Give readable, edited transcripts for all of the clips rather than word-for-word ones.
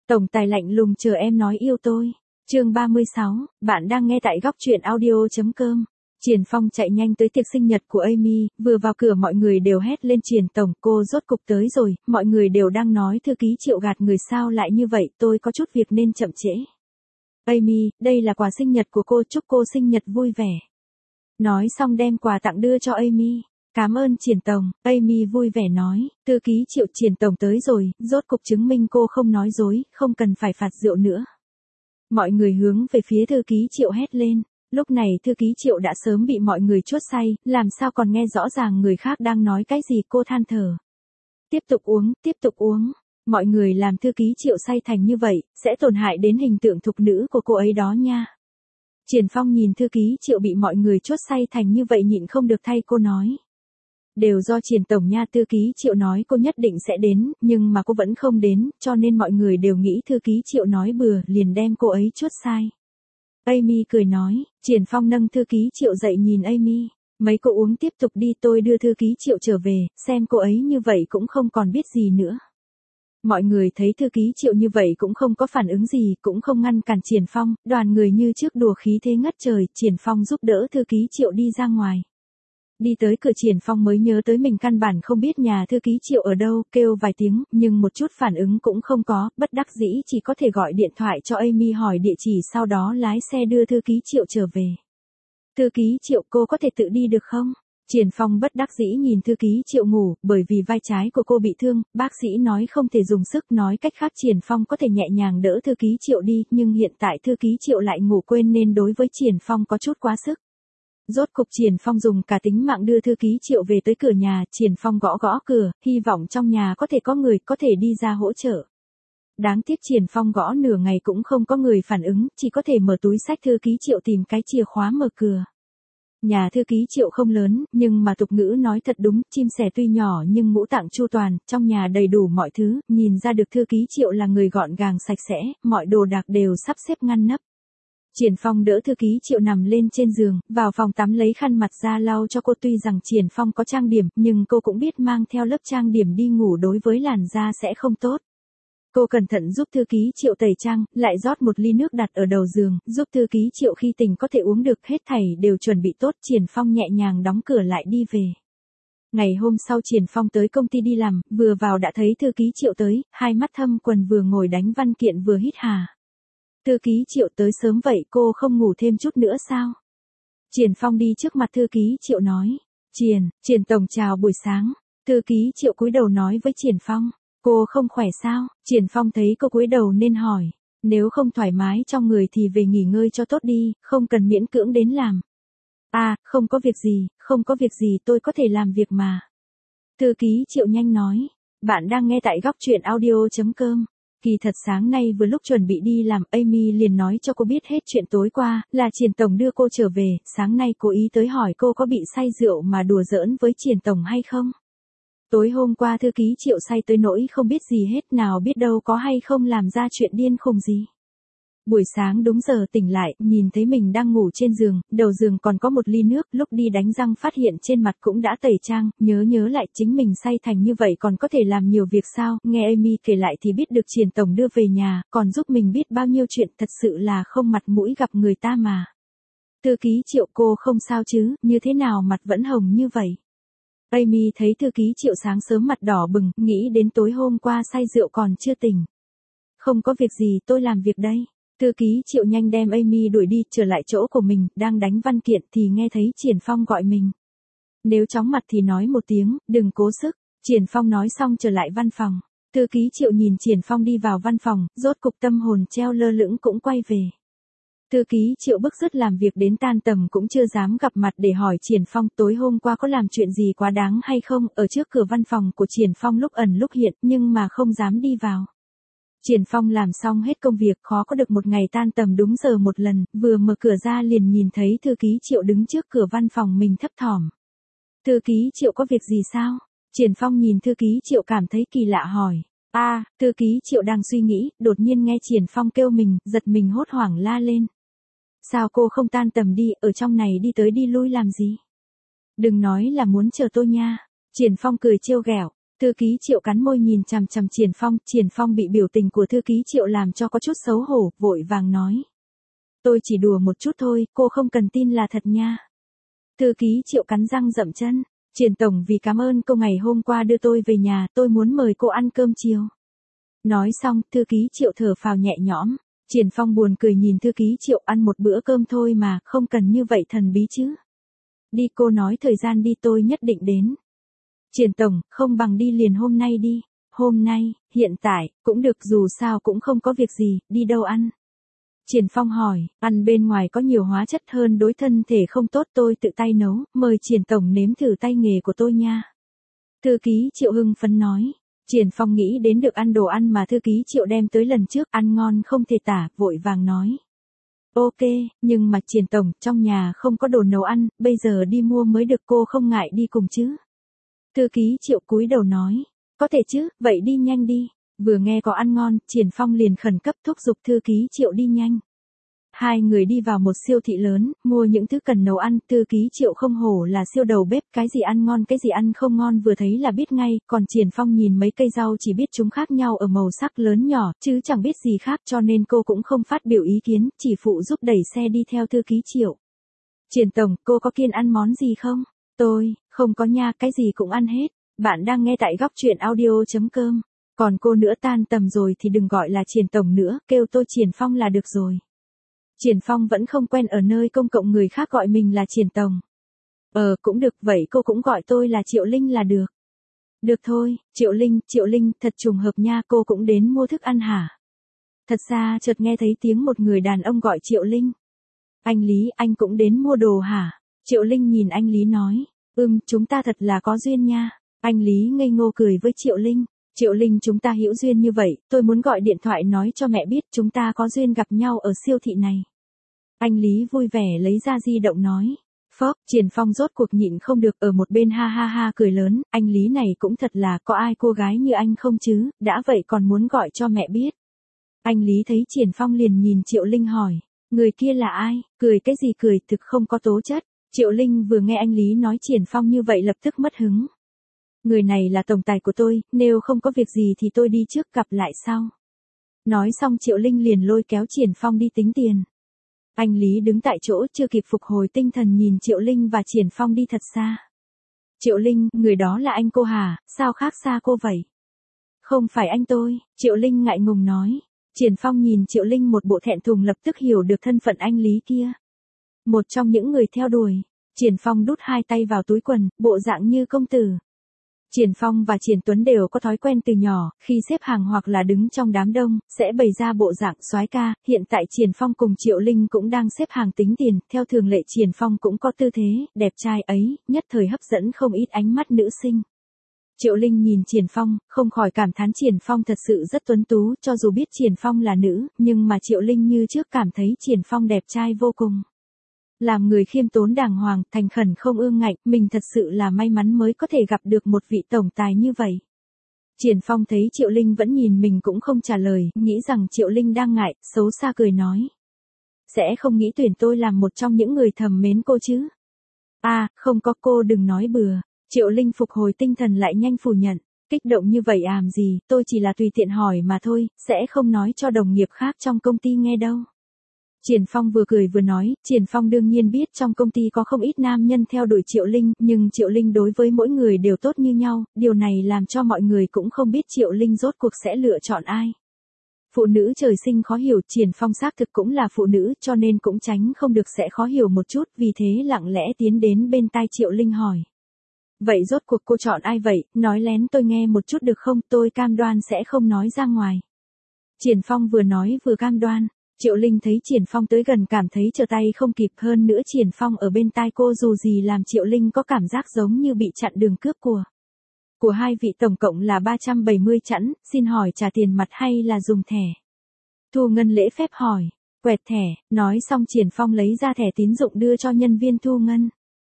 Tổng tài lạnh lùng chờ em nói yêu tôi. Chương 36, bạn đang nghe tại góc truyện audio.com. Triển Phong chạy nhanh tới tiệc sinh nhật của Amy, vừa vào cửa mọi người đều hét lên Triển tổng, cô rốt cục tới rồi, mọi người đều đang nói thư ký Triệu gạt người sao lại như vậy, tôi có chút việc nên chậm trễ. Amy, đây là quà sinh nhật của cô, chúc cô sinh nhật vui vẻ. Nói xong đem quà tặng đưa cho Amy. Cảm ơn Triển tổng, Amy vui vẻ nói, thư ký Triệu Triển tổng tới rồi, rốt cục chứng minh cô không nói dối, không cần phải phạt rượu nữa. Mọi người hướng về phía thư ký Triệu hét lên. Lúc này thư ký Triệu đã sớm bị mọi người chuốt say, làm sao còn nghe rõ ràng người khác đang nói cái gì, cô than thở. Tiếp tục uống, mọi người làm thư ký Triệu say thành như vậy, sẽ tổn hại đến hình tượng thục nữ của cô ấy đó nha. Triển Phong nhìn thư ký Triệu bị mọi người chuốt say thành như vậy nhịn không được thay cô nói. Đều do Triển tổng nha, thư ký Triệu nói cô nhất định sẽ đến, nhưng mà cô vẫn không đến, cho nên mọi người đều nghĩ thư ký Triệu nói bừa, liền đem cô ấy chuốt sai. Amy cười nói, Triển Phong nâng thư ký Triệu dậy nhìn Amy, mấy cô uống tiếp tục đi, tôi đưa thư ký Triệu trở về, xem cô ấy như vậy cũng không còn biết gì nữa. Mọi người thấy thư ký Triệu như vậy cũng không có phản ứng gì, cũng không ngăn cản Triển Phong, đoàn người như trước đùa khí thế ngất trời, Triển Phong giúp đỡ thư ký Triệu đi ra ngoài. Đi tới cửa Triển Phong mới nhớ tới mình căn bản không biết nhà thư ký Triệu ở đâu, kêu vài tiếng, nhưng một chút phản ứng cũng không có, bất đắc dĩ chỉ có thể gọi điện thoại cho Amy hỏi địa chỉ, sau đó lái xe đưa thư ký Triệu trở về. Thư ký Triệu, cô có thể tự đi được không? Triển Phong bất đắc dĩ nhìn thư ký Triệu ngủ, bởi vì vai trái của cô bị thương, bác sĩ nói không thể dùng sức, nói cách khác Triển Phong có thể nhẹ nhàng đỡ thư ký Triệu đi, nhưng hiện tại thư ký Triệu lại ngủ quên nên đối với Triển Phong có chút quá sức. Rốt cục Triển Phong dùng cả tính mạng đưa thư ký Triệu về tới cửa nhà, Triển Phong gõ gõ cửa, hy vọng trong nhà có thể có người có thể đi ra hỗ trợ. Đáng tiếc Triển Phong gõ nửa ngày cũng không có người phản ứng, chỉ có thể mở túi xách thư ký Triệu tìm cái chìa khóa mở cửa. Nhà thư ký Triệu không lớn, nhưng mà tục ngữ nói thật đúng, chim sẻ tuy nhỏ nhưng ngũ tạng chu toàn, trong nhà đầy đủ mọi thứ, nhìn ra được thư ký Triệu là người gọn gàng sạch sẽ, mọi đồ đạc đều sắp xếp ngăn nắp. Triển Phong đỡ thư ký Triệu nằm lên trên giường, vào phòng tắm lấy khăn mặt ra lau cho cô, tuy rằng Triển Phong có trang điểm, nhưng cô cũng biết mang theo lớp trang điểm đi ngủ đối với làn da sẽ không tốt. Cô cẩn thận giúp thư ký Triệu tẩy trang, lại rót một ly nước đặt ở đầu giường, giúp thư ký Triệu khi tỉnh có thể uống được, hết thảy đều chuẩn bị tốt, Triển Phong nhẹ nhàng đóng cửa lại đi về. Ngày hôm sau Triển Phong tới công ty đi làm, vừa vào đã thấy thư ký Triệu tới, hai mắt thâm quần vừa ngồi đánh văn kiện vừa hít hà. Thư ký Triệu tới sớm vậy, cô không ngủ thêm chút nữa sao? Triển Phong đi trước mặt thư ký Triệu nói. Triển tổng chào buổi sáng. Thư ký Triệu cúi đầu nói với Triển Phong. Cô không khỏe sao? Triển Phong thấy cô cúi đầu nên hỏi. Nếu không thoải mái trong người thì về nghỉ ngơi cho tốt đi, không cần miễn cưỡng đến làm. À, không có việc gì, tôi có thể làm việc mà. Thư ký Triệu nhanh nói. Bạn đang nghe tại góc truyện audio.com. Kỳ thật sáng nay vừa lúc chuẩn bị đi làm, Amy liền nói cho cô biết hết chuyện tối qua, là Triển tổng đưa cô trở về, sáng nay cố ý tới hỏi cô có bị say rượu mà đùa giỡn với Triển tổng hay không. Tối hôm qua thư ký Triệu say tới nỗi không biết gì hết, nào biết đâu có hay không làm ra chuyện điên khùng gì. Buổi sáng đúng giờ tỉnh lại, nhìn thấy mình đang ngủ trên giường, đầu giường còn có một ly nước, lúc đi đánh răng phát hiện trên mặt cũng đã tẩy trang, nhớ lại chính mình say thành như vậy còn có thể làm nhiều việc sao, nghe Amy kể lại thì biết được Triển tổng đưa về nhà, còn giúp mình biết bao nhiêu chuyện, thật sự là không mặt mũi gặp người ta mà. Thư ký Triệu, cô không sao chứ, như thế nào mặt vẫn hồng như vậy? Amy thấy thư ký Triệu sáng sớm mặt đỏ bừng, nghĩ đến tối hôm qua say rượu còn chưa tỉnh. Không có việc gì, tôi làm việc đây. Thư ký Triệu nhanh đem Amy đuổi đi, trở lại chỗ của mình, đang đánh văn kiện thì nghe thấy Triển Phong gọi mình. Nếu chóng mặt thì nói một tiếng, đừng cố sức. Triển Phong nói xong trở lại văn phòng. Thư ký Triệu nhìn Triển Phong đi vào văn phòng, rốt cục tâm hồn treo lơ lửng cũng quay về. Thư ký Triệu bức rứt làm việc đến tan tầm cũng chưa dám gặp mặt để hỏi Triển Phong tối hôm qua có làm chuyện gì quá đáng hay không, ở trước cửa văn phòng của Triển Phong lúc ẩn lúc hiện nhưng mà không dám đi vào. Triển Phong làm xong hết công việc, khó có được một ngày tan tầm đúng giờ một lần, vừa mở cửa ra liền nhìn thấy thư ký Triệu đứng trước cửa văn phòng mình thấp thỏm. Thư ký Triệu có việc gì sao? Triển Phong nhìn thư ký Triệu cảm thấy kỳ lạ hỏi. Thư ký Triệu đang suy nghĩ, đột nhiên nghe Triển Phong kêu mình, giật mình hốt hoảng la lên. Sao cô không tan tầm đi, ở trong này đi tới đi lui làm gì? Đừng nói là muốn chờ tôi nha. Triển Phong cười trêu ghẹo. Thư ký Triệu cắn môi nhìn chằm chằm Triển Phong bị biểu tình của thư ký Triệu làm cho có chút xấu hổ, vội vàng nói. Tôi chỉ đùa một chút thôi, cô không cần tin là thật nha. Thư ký Triệu cắn răng dậm chân. Triển tổng, vì cảm ơn cô ngày hôm qua đưa tôi về nhà, tôi muốn mời cô ăn cơm chiều. Nói xong, thư ký Triệu thở phào nhẹ nhõm. Triển Phong buồn cười nhìn thư ký Triệu, ăn một bữa cơm thôi mà, không cần như vậy thần bí chứ. Đi, cô nói thời gian đi, tôi nhất định đến. Triển tổng, không bằng đi liền hôm nay đi. Hôm nay, hiện tại, cũng được, dù sao cũng không có việc gì, đi đâu ăn. Triển Phong hỏi, ăn bên ngoài có nhiều hóa chất hơn, đối thân thể không tốt, tôi tự tay nấu, mời Triển tổng nếm thử tay nghề của tôi nha. Thư ký Triệu hưng phấn nói. Triển Phong nghĩ đến được ăn đồ ăn mà thư ký Triệu đem tới lần trước, ăn ngon không thể tả, vội vàng nói. Ok, nhưng mà Triển tổng, trong nhà không có đồ nấu ăn, bây giờ đi mua mới được, cô không ngại đi cùng chứ? Thư ký Triệu cúi đầu nói. Có thể chứ, vậy đi nhanh đi. Vừa nghe có ăn ngon, Triển Phong liền khẩn cấp thúc giục thư ký Triệu đi nhanh. Hai người đi vào một siêu thị lớn, mua những thứ cần nấu ăn, thư ký Triệu không hổ là siêu đầu bếp, cái gì ăn ngon cái gì ăn không ngon vừa thấy là biết ngay, còn Triển Phong nhìn mấy cây rau chỉ biết chúng khác nhau ở màu sắc lớn nhỏ, chứ chẳng biết gì khác, cho nên cô cũng không phát biểu ý kiến, chỉ phụ giúp đẩy xe đi theo thư ký Triệu. Triển tổng, cô có kiêng ăn món gì không? Tôi, không có nha, cái gì cũng ăn hết. Bạn đang nghe tại góc truyện audio.com. Còn cô nữa, tan tầm rồi thì đừng gọi là Triển tổng nữa, kêu tôi Triển Phong là được rồi. Triển Phong vẫn không quen ở nơi công cộng người khác gọi mình là Triển tổng. Cũng được, vậy cô cũng gọi tôi là Triệu Linh là được. Được thôi, Triệu Linh, thật trùng hợp nha, cô cũng đến mua thức ăn hả? Thật ra chợt nghe thấy tiếng một người đàn ông gọi Triệu Linh. Anh Lý, anh cũng đến mua đồ hả? Triệu Linh nhìn anh Lý nói. Chúng ta thật là có duyên nha. Anh Lý ngây ngô cười với Triệu Linh. Triệu Linh, chúng ta hữu duyên như vậy, tôi muốn gọi điện thoại nói cho mẹ biết chúng ta có duyên gặp nhau ở siêu thị này. Anh Lý vui vẻ lấy ra di động nói. Phốc, Triển Phong rốt cuộc nhịn không được, ở một bên ha ha ha cười lớn, anh Lý này cũng thật là, có ai cô gái như anh không chứ, đã vậy còn muốn gọi cho mẹ biết. Anh Lý thấy Triển Phong liền nhìn Triệu Linh hỏi, người kia là ai, cười cái gì cười, thực không có tố chất. Triệu Linh vừa nghe anh Lý nói Triển Phong như vậy lập tức mất hứng. Người này là tổng tài của tôi, nếu không có việc gì thì tôi đi trước, gặp lại sau. Nói xong Triệu Linh liền lôi kéo Triển Phong đi tính tiền. Anh Lý đứng tại chỗ chưa kịp phục hồi tinh thần nhìn Triệu Linh và Triển Phong đi thật xa. Triệu Linh, người đó là anh cô hả, sao khác xa cô vậy? Không phải anh tôi, Triệu Linh ngại ngùng nói. Triển Phong nhìn Triệu Linh một bộ thẹn thùng, lập tức hiểu được thân phận anh Lý kia. Một trong những người theo đuổi. Triển Phong đút hai tay vào túi quần, bộ dạng như công tử. Triển Phong và Triển Tuấn đều có thói quen từ nhỏ, khi xếp hàng hoặc là đứng trong đám đông, sẽ bày ra bộ dạng soái ca, hiện tại Triển Phong cùng Triệu Linh cũng đang xếp hàng tính tiền, theo thường lệ Triển Phong cũng có tư thế, đẹp trai ấy, nhất thời hấp dẫn không ít ánh mắt nữ sinh. Triệu Linh nhìn Triển Phong, không khỏi cảm thán Triển Phong thật sự rất tuấn tú, cho dù biết Triển Phong là nữ, nhưng mà Triệu Linh như trước cảm thấy Triển Phong đẹp trai vô cùng. Làm người khiêm tốn đàng hoàng, thành khẩn không ương ngạnh, mình thật sự là may mắn mới có thể gặp được một vị tổng tài như vậy. Triển Phong thấy Triệu Linh vẫn nhìn mình cũng không trả lời, nghĩ rằng Triệu Linh đang ngại, xấu xa cười nói. Sẽ không nghĩ tuyển tôi làm một trong những người thầm mến cô chứ? Không có, cô đừng nói bừa. Triệu Linh phục hồi tinh thần lại nhanh phủ nhận. Kích động như vậy gì, tôi chỉ là tùy tiện hỏi mà thôi, sẽ không nói cho đồng nghiệp khác trong công ty nghe đâu. Triển Phong vừa cười vừa nói, Triển Phong đương nhiên biết trong công ty có không ít nam nhân theo đuổi Triệu Linh, nhưng Triệu Linh đối với mỗi người đều tốt như nhau, điều này làm cho mọi người cũng không biết Triệu Linh rốt cuộc sẽ lựa chọn ai. Phụ nữ trời sinh khó hiểu, Triển Phong xác thực cũng là phụ nữ cho nên cũng tránh không được sẽ khó hiểu một chút, vì thế lặng lẽ tiến đến bên tai Triệu Linh hỏi. Vậy rốt cuộc cô chọn ai vậy, nói lén tôi nghe một chút được không, tôi cam đoan sẽ không nói ra ngoài. Triển Phong vừa nói vừa cam đoan. Triệu Linh thấy Triển Phong tới gần cảm thấy trở tay không kịp, hơn nữa Triển Phong ở bên tai cô dù gì làm Triệu Linh có cảm giác giống như bị chặn đường cướp của hai vị, tổng cộng là 370 chẵn, xin hỏi trả tiền mặt hay là dùng thẻ? Thu Ngân lễ phép hỏi. Quẹt thẻ, nói xong Triển Phong lấy ra thẻ tín dụng đưa cho nhân viên Thu Ngân.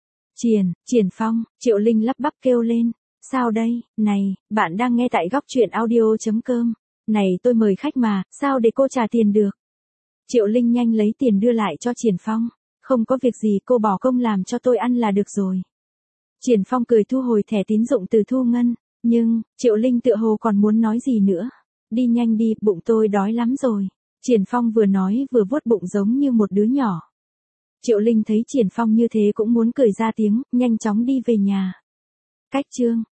Triển Phong, Triệu Linh lắp bắp kêu lên. Sao đây, này, bạn đang nghe tại góc truyện audio.com. Này tôi mời khách mà, sao để cô trả tiền được? Triệu Linh nhanh lấy tiền đưa lại cho Triển Phong. Không có việc gì, cô bỏ công làm cho tôi ăn là được rồi. Triển Phong cười thu hồi thẻ tín dụng từ Thu Ngân. Nhưng, Triệu Linh tựa hồ còn muốn nói gì nữa. Đi nhanh đi, bụng tôi đói lắm rồi. Triển Phong vừa nói vừa vuốt bụng giống như một đứa nhỏ. Triệu Linh thấy Triển Phong như thế cũng muốn cười ra tiếng, nhanh chóng đi về nhà. Cách chương